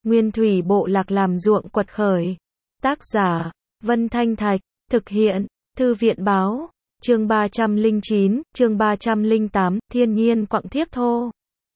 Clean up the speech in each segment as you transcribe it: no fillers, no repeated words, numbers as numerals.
Nguyên thủy bộ lạc làm ruộng quật khởi. Tác giả, Vân Thanh Thạch, thực hiện, Thư viện báo, chương 309, chương 308, thiên nhiên quặng thiếc thô.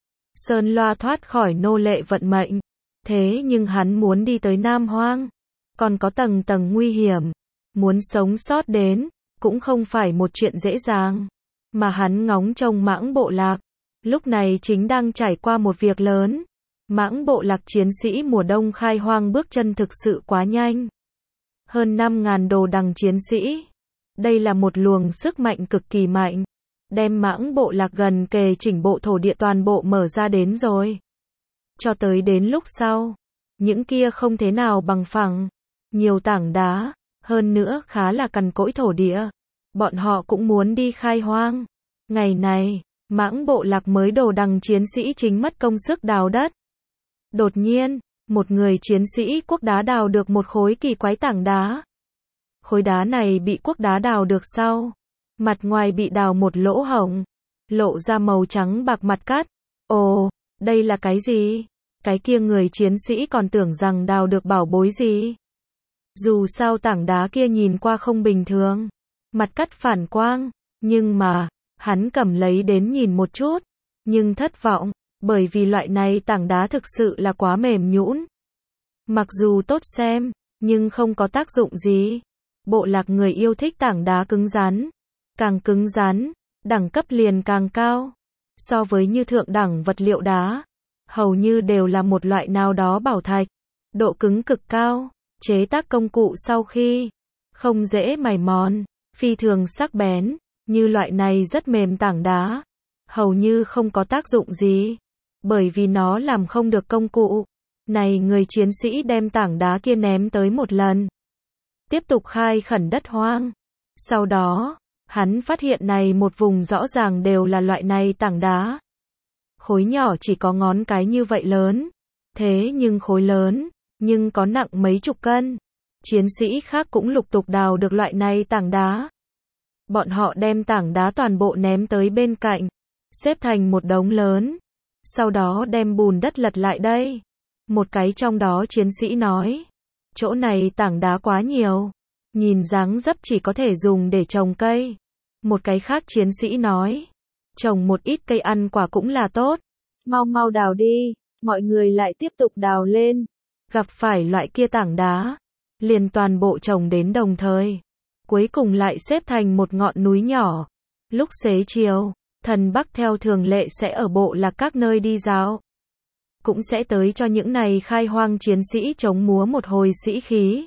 Sơn Loa thoát khỏi nô lệ vận mệnh. Thế nhưng hắn muốn đi tới Nam Hoang. Còn có tầng tầng nguy hiểm. Muốn sống sót đến, cũng không phải một chuyện dễ dàng. Mà hắn ngóng trông Mãng bộ lạc. Lúc này chính đang trải qua một việc lớn. Mãng bộ lạc chiến sĩ mùa đông khai hoang bước chân thực sự quá nhanh. Hơn 5.000 đồ đằng chiến sĩ. Đây là một luồng sức mạnh cực kỳ mạnh. Đem Mãng bộ lạc gần kề chỉnh bộ thổ địa toàn bộ mở ra đến rồi. Cho tới đến lúc sau, những kia không thế nào bằng phẳng. Nhiều tảng đá, hơn nữa khá là cằn cỗi thổ địa. Bọn họ cũng muốn đi khai hoang. Ngày này, Mãng bộ lạc mới đồ đằng chiến sĩ chính mất công sức đào đất. Đột nhiên, một người chiến sĩ quốc đá đào được một khối kỳ quái tảng đá. Khối đá này bị quốc đá đào được sau. Mặt ngoài bị đào một lỗ hổng. Lộ ra màu trắng bạc mặt cắt. Ồ, đây là cái gì? Cái kia người chiến sĩ còn tưởng rằng đào được bảo bối gì. Dù sao tảng đá kia nhìn qua không bình thường. Mặt cắt phản quang. Nhưng mà, hắn cầm lấy đến nhìn một chút. Nhưng thất vọng. Bởi vì loại này tảng đá thực sự là quá mềm nhũn. Mặc dù tốt xem, nhưng không có tác dụng gì. Bộ lạc người yêu thích tảng đá cứng rắn. Càng cứng rắn, đẳng cấp liền càng cao. So với như thượng đẳng vật liệu đá, hầu như đều là một loại nào đó bảo thạch. Độ cứng cực cao, chế tác công cụ sau khi không dễ mài mòn, phi thường sắc bén, như loại này rất mềm tảng đá, hầu như không có tác dụng gì. Bởi vì nó làm không được công cụ. Này người chiến sĩ đem tảng đá kia ném tới một lần. Tiếp tục khai khẩn đất hoang. Sau đó, hắn phát hiện này một vùng rõ ràng đều là loại này tảng đá. Khối nhỏ chỉ có ngón cái như vậy lớn. Thế nhưng khối lớn, nhưng có nặng mấy chục cân. Chiến sĩ khác cũng lục tục đào được loại này tảng đá. Bọn họ đem tảng đá toàn bộ ném tới bên cạnh. Xếp thành một đống lớn. Sau đó đem bùn đất lật lại đây. Một cái trong đó chiến sĩ nói. Chỗ này tảng đá quá nhiều. Nhìn dáng dấp chỉ có thể dùng để trồng cây. Một cái khác chiến sĩ nói. Trồng một ít cây ăn quả cũng là tốt. Mau mau đào đi. Mọi người lại tiếp tục đào lên. Gặp phải loại kia tảng đá. Liền toàn bộ trồng đến đồng thời. Cuối cùng lại xếp thành một ngọn núi nhỏ. Lúc xế chiều. Thần Bắc theo thường lệ sẽ ở bộ lạc các nơi đi dạo. Cũng sẽ tới cho những này khai hoang chiến sĩ chống múa một hồi sĩ khí.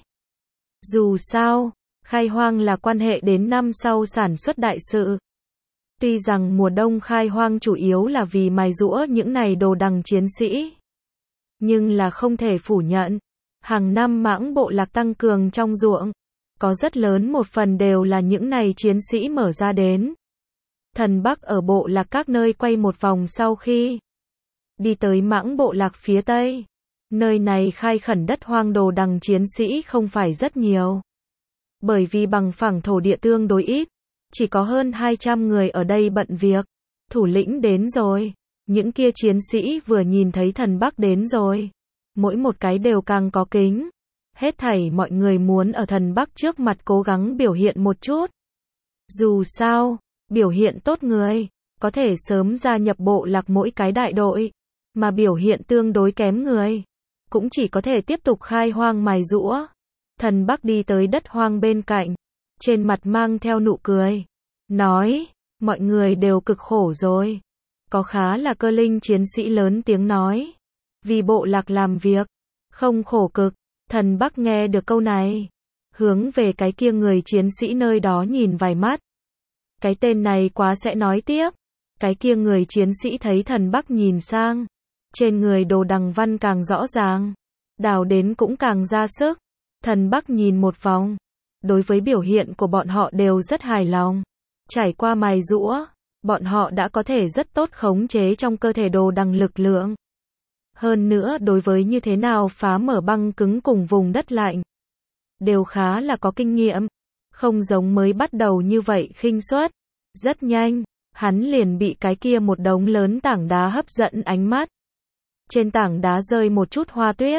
Dù sao, khai hoang là quan hệ đến năm sau sản xuất đại sự. Tuy rằng mùa đông khai hoang chủ yếu là vì mài giũa những này đồ đằng chiến sĩ. Nhưng là không thể phủ nhận. Hàng năm Mãng bộ lạc tăng cường trong ruộng. Có rất lớn một phần đều là những này chiến sĩ mở ra đến. Thần Bắc ở bộ lạc các nơi quay một vòng sau khi đi tới Mãng bộ lạc phía Tây. Nơi này khai khẩn đất hoang đồ đằng chiến sĩ không phải rất nhiều. Bởi vì bằng phẳng thổ địa tương đối ít. Chỉ có hơn 200 người ở đây bận việc. Thủ lĩnh đến rồi. Những kia chiến sĩ vừa nhìn thấy Thần Bắc đến rồi. Mỗi một cái đều càng có kính. Hết thảy mọi người muốn ở Thần Bắc trước mặt cố gắng biểu hiện một chút. Dù sao, biểu hiện tốt người, có thể sớm gia nhập bộ lạc mỗi cái đại đội, mà biểu hiện tương đối kém người, cũng chỉ có thể tiếp tục khai hoang mài giũa. Thần Bắc đi tới đất hoang bên cạnh, trên mặt mang theo nụ cười, nói, mọi người đều cực khổ rồi. Có khá là cơ linh chiến sĩ lớn tiếng nói, vì bộ lạc làm việc, không khổ cực. Thần Bắc nghe được câu này, hướng về cái kia người chiến sĩ nơi đó nhìn vài mắt. Cái tên này quá sẽ nói tiếp. Cái kia người chiến sĩ thấy Thần Bắc nhìn sang. Trên người đồ đằng văn càng rõ ràng. Đào đến cũng càng ra sức. Thần Bắc nhìn một vòng. Đối với biểu hiện của bọn họ đều rất hài lòng. Trải qua mài giũa, bọn họ đã có thể rất tốt khống chế trong cơ thể đồ đằng lực lượng. Hơn nữa đối với như thế nào phá mở băng cứng cùng vùng đất lạnh. Đều khá là có kinh nghiệm. Không giống mới bắt đầu như vậy khinh suất. Rất nhanh, hắn liền bị cái kia một đống lớn tảng đá hấp dẫn ánh mắt. Trên tảng đá rơi một chút hoa tuyết.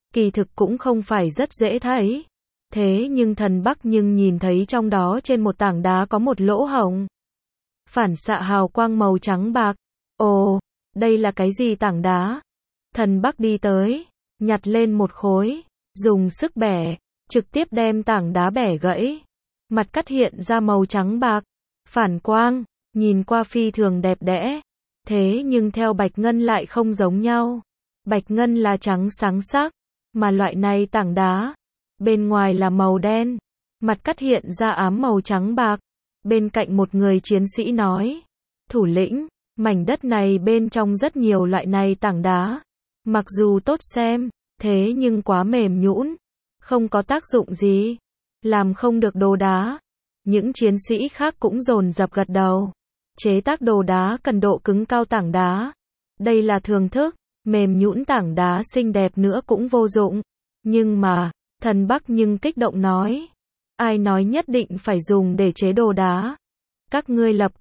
kỳ thực cũng không phải rất dễ thấy. Thế nhưng thần Bắc nhưng nhìn thấy trong đó trên một tảng đá có một lỗ hổng. Phản xạ hào quang màu trắng bạc. Ồ, đây là cái gì tảng đá? Thần Bắc đi tới, nhặt lên một khối, dùng sức bẻ, trực tiếp đem tảng đá bẻ gãy. Mặt cắt hiện ra màu trắng bạc, phản quang, nhìn qua phi thường đẹp đẽ. Thế nhưng theo bạch ngân lại không giống nhau. Bạch ngân là trắng sáng sắc, mà loại này tảng đá, bên ngoài là màu đen, mặt cắt hiện ra ám màu trắng bạc. Bên cạnh một người chiến sĩ nói, thủ lĩnh, mảnh đất này bên trong rất nhiều loại này tảng đá. Mặc dù tốt xem, thế nhưng quá mềm nhũn, không có tác dụng gì, làm không được đồ đá. Những chiến sĩ khác cũng dồn dập gật đầu. Chế tác đồ đá cần độ cứng cao tảng đá. Đây là thường thức, mềm nhũn tảng đá xinh đẹp nữa cũng vô dụng. Nhưng mà, thần Bắc nhưng kích động nói, ai nói nhất định phải dùng để chế đồ đá? Các ngươi lập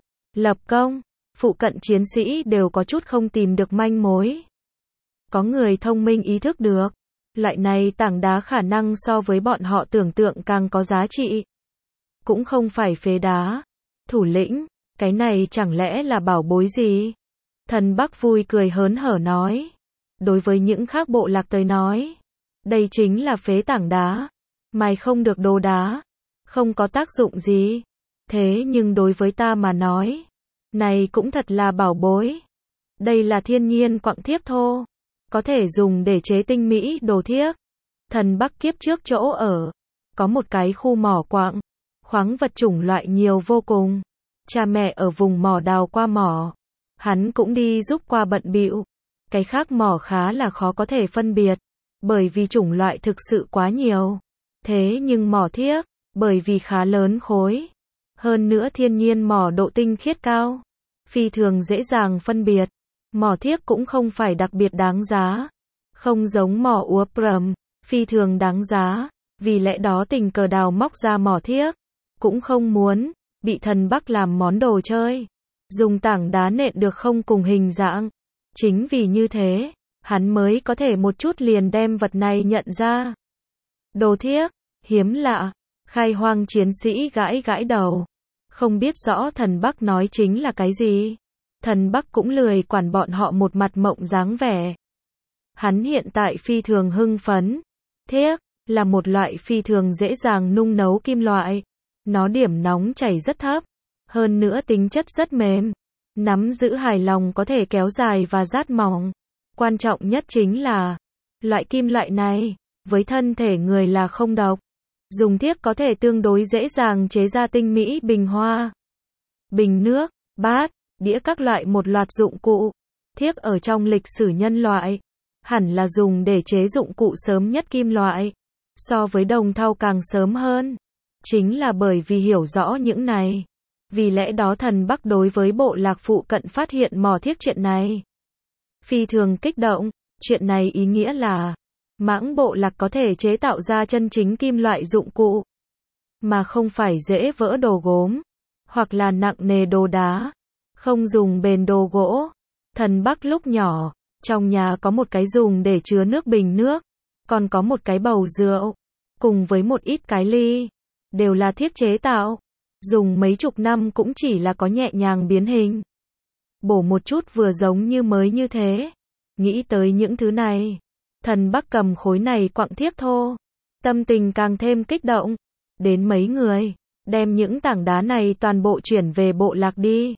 công, phụ cận chiến sĩ đều có chút không tìm được manh mối. Có người thông minh ý thức được, loại này tảng đá khả năng so với bọn họ tưởng tượng càng có giá trị. Cũng không phải phế đá. Thủ lĩnh, cái này chẳng lẽ là bảo bối gì? Thần Bắc vui cười hớn hở nói. Đối với những khác bộ lạc tới nói, đây chính là phế tảng đá. Mài không được đồ đá, không có tác dụng gì. Thế nhưng đối với ta mà nói, này cũng thật là bảo bối. Đây là thiên nhiên quặng thiếc thô, có thể dùng để chế tinh mỹ đồ thiếc. Thần Bắc kiếp trước chỗ ở, có một cái khu mỏ quặng, khoáng vật chủng loại nhiều vô cùng. Cha mẹ ở vùng mỏ đào qua mỏ, hắn cũng đi giúp qua bận bịu. Cái khác mỏ khá là khó có thể phân biệt, bởi vì chủng loại thực sự quá nhiều. Thế nhưng mỏ thiếc, bởi vì khá lớn khối, hơn nữa thiên nhiên mỏ độ tinh khiết cao, phi thường dễ dàng phân biệt. Mỏ thiếc cũng không phải đặc biệt đáng giá, không giống mỏ uranium, phi thường đáng giá, vì lẽ đó tình cờ đào móc ra mỏ thiếc, cũng không muốn bị thần Bắc làm món đồ chơi, dùng tảng đá nện được không cùng hình dạng. Chính vì như thế, hắn mới có thể một chút liền đem vật này nhận ra. Đồ thiếc, hiếm lạ, khai hoang chiến sĩ gãi gãi đầu, không biết rõ thần Bắc nói chính là cái gì. Thần Bắc cũng lười quản bọn họ một mặt mộng dáng vẻ. Hắn hiện tại phi thường hưng phấn. Thiếc là một loại phi thường dễ dàng nung nấu kim loại. Nó điểm nóng chảy rất thấp, hơn nữa tính chất rất mềm. Nắm giữ hài lòng có thể kéo dài và rát mỏng. Quan trọng nhất chính là, loại kim loại này, với thân thể người là không độc. Dùng thiếc có thể tương đối dễ dàng chế ra tinh mỹ bình hoa, bình nước, bát, đĩa các loại một loạt dụng cụ. Thiếc ở trong lịch sử nhân loại, hẳn là dùng để chế dụng cụ sớm nhất kim loại. So với đồng thau càng sớm hơn. Chính là bởi vì hiểu rõ những này. Vì lẽ đó thần Bắc đối với bộ lạc phụ cận phát hiện mỏ thiếc chuyện này phi thường kích động. Chuyện này ý nghĩa là mãng bộ lạc có thể chế tạo ra chân chính kim loại dụng cụ, mà không phải dễ vỡ đồ gốm, hoặc là nặng nề đồ đá, không dùng bền đồ gỗ. Thần Bắc lúc nhỏ, trong nhà có một cái dùng để chứa nước bình nước, còn có một cái bầu rượu, cùng với một ít cái ly, đều là thiếc chế tạo. Dùng mấy chục năm cũng chỉ là có nhẹ nhàng biến hình, bổ một chút vừa giống như mới như thế. Nghĩ tới những thứ này, thần Bắc cầm khối này quặng thiếc thô, tâm tình càng thêm kích động. Đến mấy người, đem những tảng đá này toàn bộ chuyển về bộ lạc đi.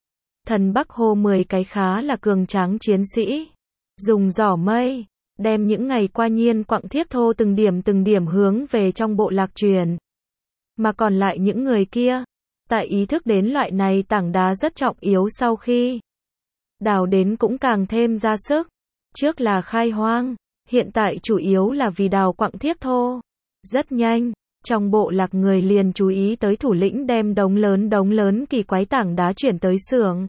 Thần Bắc hô 10 cái khá là cường tráng chiến sĩ, dùng giỏ mây, đem những ngày qua nhiên quặng thiếc thô từng điểm hướng về trong bộ lạc truyền. Mà còn lại những người kia, tại ý thức đến loại này tảng đá rất trọng yếu sau khi đào đến cũng càng thêm ra sức. Trước là khai hoang, hiện tại chủ yếu là vì đào quặng thiếc thô. Rất nhanh, trong bộ lạc người liền chú ý tới thủ lĩnh đem đống lớn kỳ quái tảng đá chuyển tới xưởng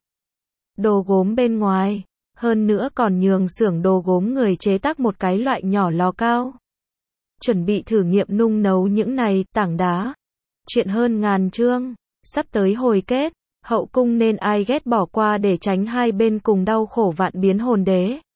đồ gốm bên ngoài, hơn nữa còn nhường xưởng đồ gốm người chế tác một cái loại nhỏ lò cao, chuẩn bị thử nghiệm nung nấu những này tảng đá. Chuyện hơn ngàn chương, sắp tới hồi kết, hậu cung nên ai ghét bỏ qua để tránh hai bên cùng đau khổ vạn biến hồn đế.